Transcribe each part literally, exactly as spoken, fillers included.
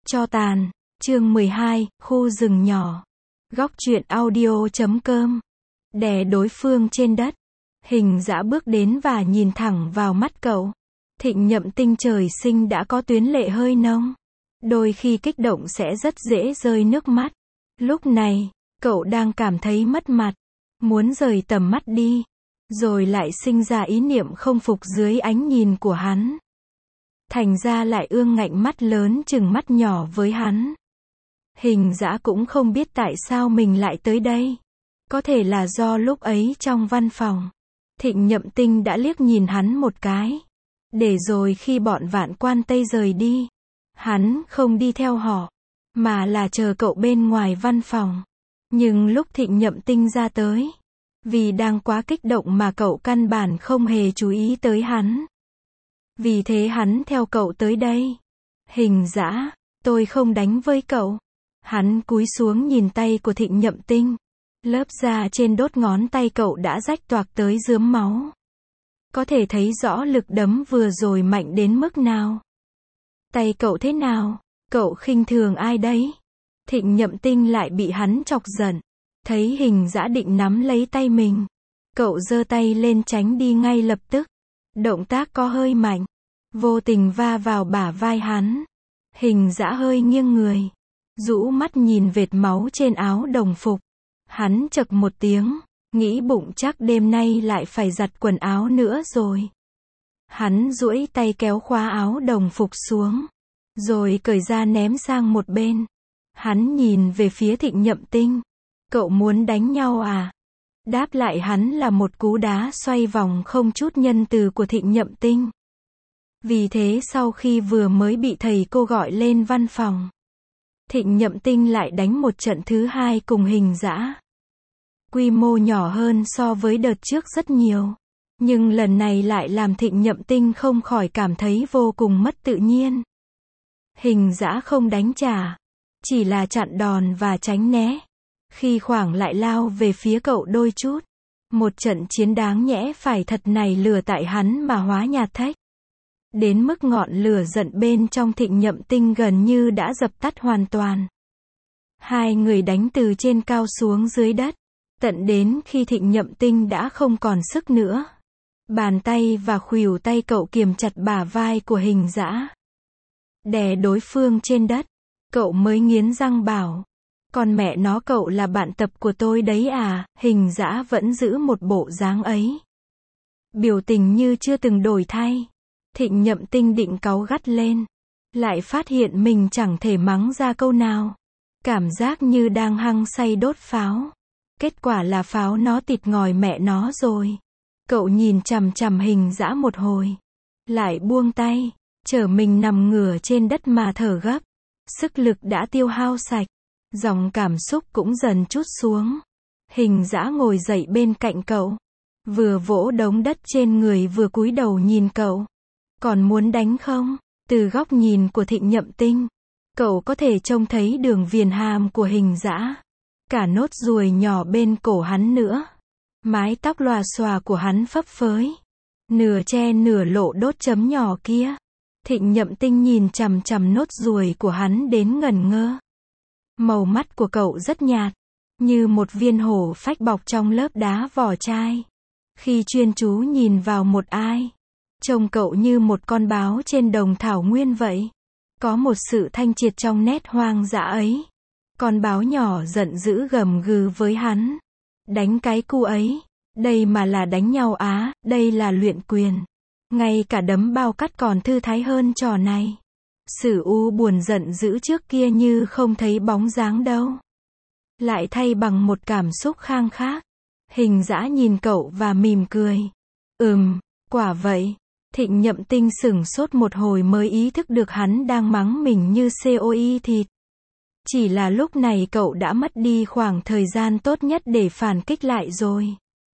Tro tàn, chương mười hai, khu rừng nhỏ. Góc truyện audio chấm com. Đè đối phương trên đất. Hình dã bước đến và nhìn thẳng vào mắt cậu. Thịnh Nhậm Tinh trời sinh đã có tuyến lệ hơi nông. Đôi khi kích động sẽ rất dễ rơi nước mắt. Lúc này, cậu đang cảm thấy mất mặt. Muốn rời tầm mắt đi. Rồi lại sinh ra ý niệm không phục dưới ánh nhìn của hắn. Thành ra lại ương ngạnh mắt lớn chừng mắt nhỏ với hắn. Hình dã cũng không biết tại sao mình lại tới đây. Có thể là do lúc ấy trong văn phòng, Thịnh Nhậm Tinh đã liếc nhìn hắn một cái. Để rồi khi bọn Vạn Quan Tây rời đi, hắn không đi theo họ, mà là chờ cậu bên ngoài văn phòng. Nhưng lúc Thịnh Nhậm Tinh ra tới, vì đang quá kích động mà cậu căn bản không hề chú ý tới hắn. Vì thế hắn theo cậu tới đây. Hình dã, tôi không đánh với cậu. Hắn cúi xuống nhìn tay của Thịnh Nhậm Tinh. Lớp da trên đốt ngón tay cậu đã rách toạc tới rướm máu. Có thể thấy rõ lực đấm vừa rồi mạnh đến mức nào. Tay cậu thế nào? Cậu khinh thường ai đấy? Thịnh Nhậm Tinh lại bị hắn chọc giận. Thấy hình dã định nắm lấy tay mình, cậu giơ tay lên tránh đi ngay lập tức. Động tác có hơi mạnh, vô tình va vào bả vai hắn. Hình dã hơi nghiêng người, rũ mắt nhìn vệt máu trên áo đồng phục. Hắn chậc một tiếng, nghĩ bụng chắc đêm nay lại phải giặt quần áo nữa rồi. Hắn duỗi tay kéo khóa áo đồng phục xuống, rồi cởi ra ném sang một bên. Hắn nhìn về phía Thịnh Nhậm Tinh. Cậu muốn đánh nhau à? Đáp lại hắn là một cú đá xoay vòng không chút nhân từ của Thịnh Nhậm Tinh. Vì thế sau khi vừa mới bị thầy cô gọi lên văn phòng, Thịnh Nhậm Tinh lại đánh một trận thứ hai cùng hình dã. Quy mô nhỏ hơn so với đợt trước rất nhiều. Nhưng lần này lại làm Thịnh Nhậm Tinh không khỏi cảm thấy vô cùng mất tự nhiên. Hình dã không đánh trả, chỉ là chặn đòn và tránh né. Khi khoảng lại lao về phía cậu đôi chút. Một trận chiến đáng nhẽ phải thật này lừa tại hắn mà hóa nhạt thách. Đến mức ngọn lửa giận bên trong Thịnh Nhậm Tinh gần như đã dập tắt hoàn toàn. Hai người đánh từ trên cao xuống dưới đất. Tận đến khi Thịnh Nhậm Tinh đã không còn sức nữa. Bàn tay và khuỷu tay cậu kiềm chặt bả vai của hình dã. Đè đối phương trên đất. Cậu mới nghiến răng bảo. Còn mẹ nó cậu là bạn tập của tôi đấy à? Hình dã vẫn giữ một bộ dáng ấy. Biểu tình như chưa từng đổi thay. Thịnh Nhậm Tinh định cáu gắt lên. Lại phát hiện mình chẳng thể mắng ra câu nào. Cảm giác như đang hăng say đốt pháo. Kết quả là pháo nó tịt ngòi mẹ nó rồi. Cậu nhìn chằm chằm hình dã một hồi. Lại buông tay. Chở mình nằm ngửa trên đất mà thở gấp. Sức lực đã tiêu hao sạch. Dòng cảm xúc cũng dần trút xuống. Hình dã ngồi dậy bên cạnh cậu. Vừa vỗ đống đất trên người vừa cúi đầu nhìn cậu. Còn muốn đánh không? Từ góc nhìn của Thịnh Nhậm Tinh, cậu có thể trông thấy đường viền hàm của hình dã. Cả nốt ruồi nhỏ bên cổ hắn nữa. Mái tóc lòa xòa của hắn phấp phới. Nửa che nửa lộ đốt chấm nhỏ kia. Thịnh Nhậm Tinh nhìn chằm chằm nốt ruồi của hắn đến ngẩn ngơ. Màu mắt của cậu rất nhạt, như một viên hổ phách bọc trong lớp đá vỏ chai. Khi chuyên chú nhìn vào một ai, trông cậu như một con báo trên đồng thảo nguyên vậy. Có một sự thanh triệt trong nét hoang dã ấy. Con báo nhỏ giận dữ gầm gừ với hắn. Đánh cái cu ấy, đây mà là đánh nhau á, đây là luyện quyền. Ngay cả đấm bao cắt còn thư thái hơn trò này. Sử u buồn giận dữ trước kia như không thấy bóng dáng đâu. Lại thay bằng một cảm xúc khang khác. Hình dã nhìn cậu và mỉm cười. Ừm, quả vậy. Thịnh Nhậm Tinh sửng sốt một hồi mới ý thức được hắn đang mắng mình như coi thịt. Chỉ là lúc này cậu đã mất đi khoảng thời gian tốt nhất để phản kích lại rồi.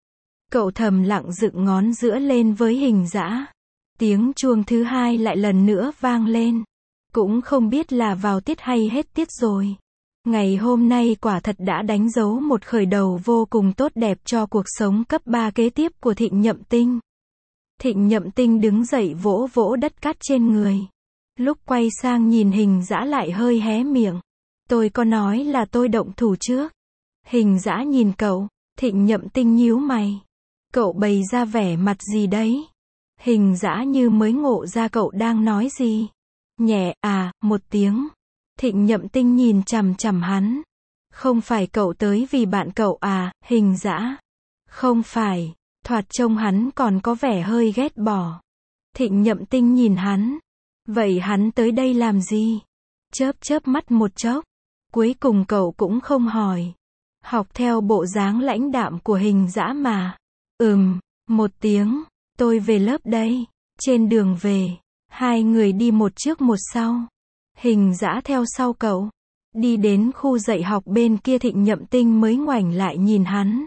Cậu thầm lặng dựng ngón giữa lên với hình dã. Tiếng chuông thứ hai lại lần nữa vang lên. Cũng không biết là vào tiết hay hết tiết rồi. Ngày hôm nay quả thật đã đánh dấu một khởi đầu vô cùng tốt đẹp cho cuộc sống cấp ba kế tiếp của Thịnh Nhậm Tinh. Thịnh Nhậm Tinh đứng dậy vỗ vỗ đất cát trên người. Lúc quay sang nhìn Hình Dã lại hơi hé miệng. Tôi có nói là tôi động thủ trước. Hình Dã nhìn cậu, Thịnh Nhậm Tinh nhíu mày. Cậu bày ra vẻ mặt gì đấy? Hình Dã như mới ngộ ra cậu đang nói gì. Nhẹ, à, một tiếng. Thịnh Nhậm Tinh nhìn chằm chằm hắn. Không phải cậu tới vì bạn cậu à, Hình Dã? Không phải, thoạt trông hắn còn có vẻ hơi ghét bỏ. Thịnh Nhậm Tinh nhìn hắn. Vậy hắn tới đây làm gì? Chớp chớp mắt một chốc. Cuối cùng cậu cũng không hỏi. Học theo bộ dáng lãnh đạm của Hình Dã mà. Ừm, một tiếng. Tôi về lớp đây. Trên đường về, hai người đi một trước một sau. Hình Dã theo sau cậu. Đi đến khu dạy học bên kia, Thịnh Nhậm Tinh mới ngoảnh lại nhìn hắn.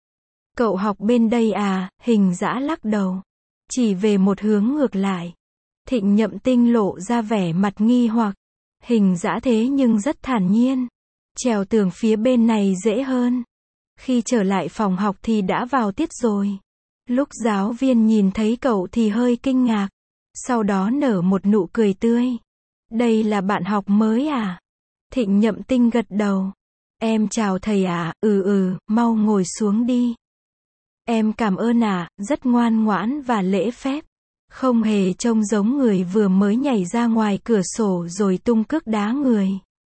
Cậu học bên đây à? Hình Dã lắc đầu. Chỉ về một hướng ngược lại. Thịnh Nhậm Tinh lộ ra vẻ mặt nghi hoặc. Hình Dã thế nhưng rất thản nhiên. Trèo tường phía bên này dễ hơn. Khi trở lại phòng học thì đã vào tiết rồi. Lúc giáo viên nhìn thấy cậu thì hơi kinh ngạc. Sau đó nở một nụ cười tươi. Đây là bạn học mới à? Thịnh Nhậm Tinh gật đầu. Em chào thầy ạ, à? ừ ừ, mau ngồi xuống đi. Em cảm ơn ạ, à, rất ngoan ngoãn và lễ phép. Không hề trông giống người vừa mới nhảy ra ngoài cửa sổ rồi tung cước đá người.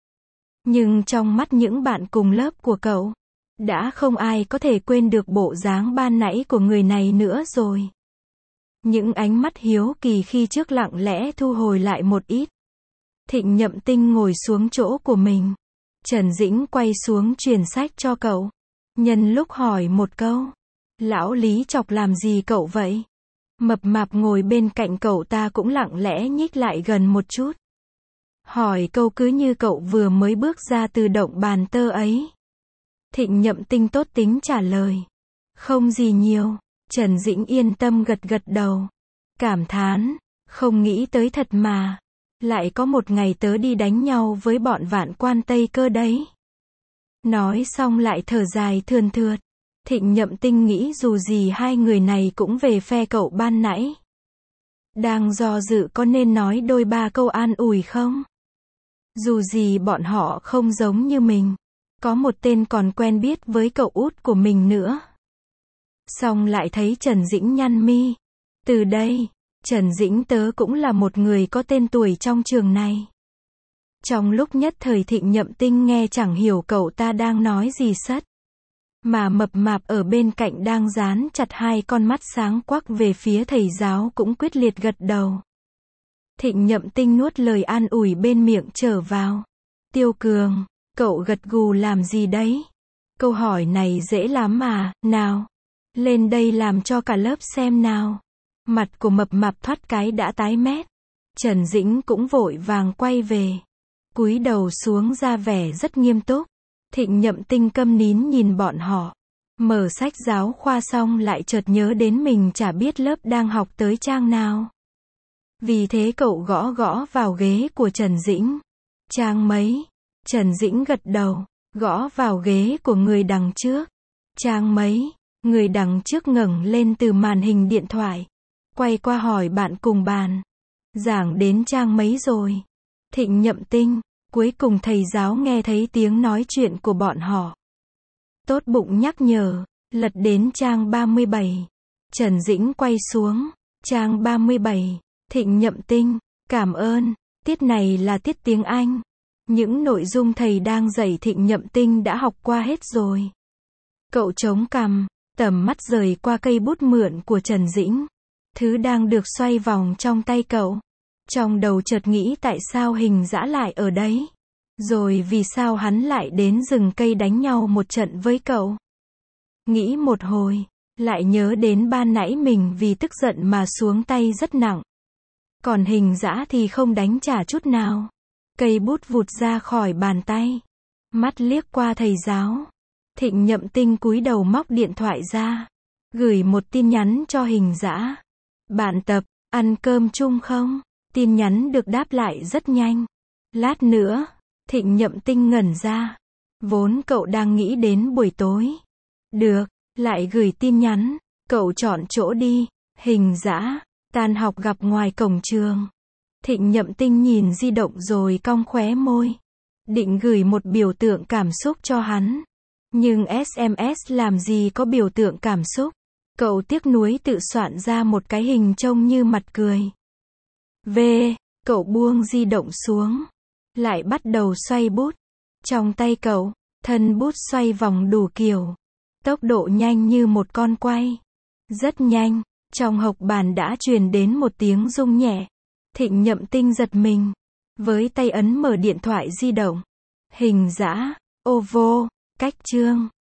Nhưng trong mắt những bạn cùng lớp của cậu, đã không ai có thể quên được bộ dáng ban nãy của người này nữa rồi. Những ánh mắt hiếu kỳ khi trước lặng lẽ thu hồi lại một ít. Thịnh Nhậm Tinh ngồi xuống chỗ của mình. Trần Dĩnh quay xuống truyền sách cho cậu. Nhân lúc hỏi một câu. Lão Lý chọc làm gì cậu vậy? Mập mạp ngồi bên cạnh cậu ta cũng lặng lẽ nhích lại gần một chút. Hỏi câu cứ như cậu vừa mới bước ra từ động bàn tơ ấy. Thịnh Nhậm Tinh tốt tính trả lời. Không gì nhiều. Trần Dĩnh yên tâm gật gật đầu. Cảm thán. Không nghĩ tới thật mà. Lại có một ngày tớ đi đánh nhau với bọn Vạn Quan Tây Cơ đấy. Nói xong lại thở dài thườn thượt. Thịnh Nhậm Tinh nghĩ dù gì hai người này cũng về phe cậu ban nãy. Đang do dự có nên nói đôi ba câu an ủi không? Dù gì bọn họ không giống như mình. Có một tên còn quen biết với cậu út của mình nữa. Xong lại thấy Trần Dĩnh nhăn mi. Từ đây, Trần Dĩnh tớ cũng là một người có tên tuổi trong trường này. Trong lúc nhất thời Thịnh Nhậm Tinh nghe chẳng hiểu cậu ta đang nói gì sất. Mà mập mạp ở bên cạnh đang dán chặt hai con mắt sáng quắc về phía thầy giáo cũng quyết liệt gật đầu. Thịnh Nhậm Tinh nuốt lời an ủi bên miệng trở vào. Tiêu Cường, cậu gật gù làm gì đấy? Câu hỏi này dễ lắm mà, nào. Lên đây làm cho cả lớp xem nào. Mặt của mập mạp thoát cái đã tái mét. Trần Dĩnh cũng vội vàng quay về. Cúi đầu xuống ra vẻ rất nghiêm túc. Thịnh Nhậm Tinh câm nín nhìn bọn họ. Mở sách giáo khoa xong lại chợt nhớ đến mình chả biết lớp đang học tới trang nào. Vì thế cậu gõ gõ vào ghế của Trần Dĩnh. Trang mấy? Trần Dĩnh gật đầu, gõ vào ghế của người đằng trước. Trang mấy? Người đằng trước ngẩng lên từ màn hình điện thoại. Quay qua hỏi bạn cùng bàn. Giảng đến trang mấy rồi? Thịnh Nhậm Tinh. Cuối cùng thầy giáo nghe thấy tiếng nói chuyện của bọn họ. Tốt bụng nhắc nhở, lật đến trang ba mươi bảy. Trần Dĩnh quay xuống. Trang ba mươi bảy. Thịnh Nhậm Tinh. Cảm ơn. Tiết này là tiết tiếng Anh. Những nội dung thầy đang dạy Thịnh Nhậm Tinh đã học qua hết rồi. Cậu chống cằm, tầm mắt rời qua cây bút mượn của Trần Dĩnh. Thứ đang được xoay vòng trong tay cậu. Trong đầu chợt nghĩ tại sao Hình Dã lại ở đấy. Rồi vì sao hắn lại đến rừng cây đánh nhau một trận với cậu. Nghĩ một hồi, lại nhớ đến ban nãy mình vì tức giận mà xuống tay rất nặng. Còn Hình Dã thì không đánh trả chút nào. Cây bút vụt ra khỏi bàn tay. Mắt liếc qua thầy giáo. Thịnh Nhậm Tinh cúi đầu móc điện thoại ra. Gửi một tin nhắn cho Hình Dã. Bạn tập, ăn cơm chung không? Tin nhắn được đáp lại rất nhanh. Lát nữa. Thịnh Nhậm Tinh ngẩn ra. Vốn cậu đang nghĩ đến buổi tối. Được, lại gửi tin nhắn. Cậu chọn chỗ đi. Hình Dã. Tan học gặp ngoài cổng trường. Thịnh Nhậm Tinh nhìn di động rồi cong khóe môi. Định gửi một biểu tượng cảm xúc cho hắn. Nhưng ét em ét làm gì có biểu tượng cảm xúc. Cậu tiếc nuối tự soạn ra một cái hình trông như mặt cười. V. Cậu buông di động xuống. Lại bắt đầu xoay bút. Trong tay cậu, thân bút xoay vòng đủ kiểu. Tốc độ nhanh như một con quay. Rất nhanh, trong hộc bàn đã truyền đến một tiếng rung nhẹ. Thịnh Nhậm Tinh giật mình. Với tay ấn mở điện thoại di động. Hình dã, oval, cách chương.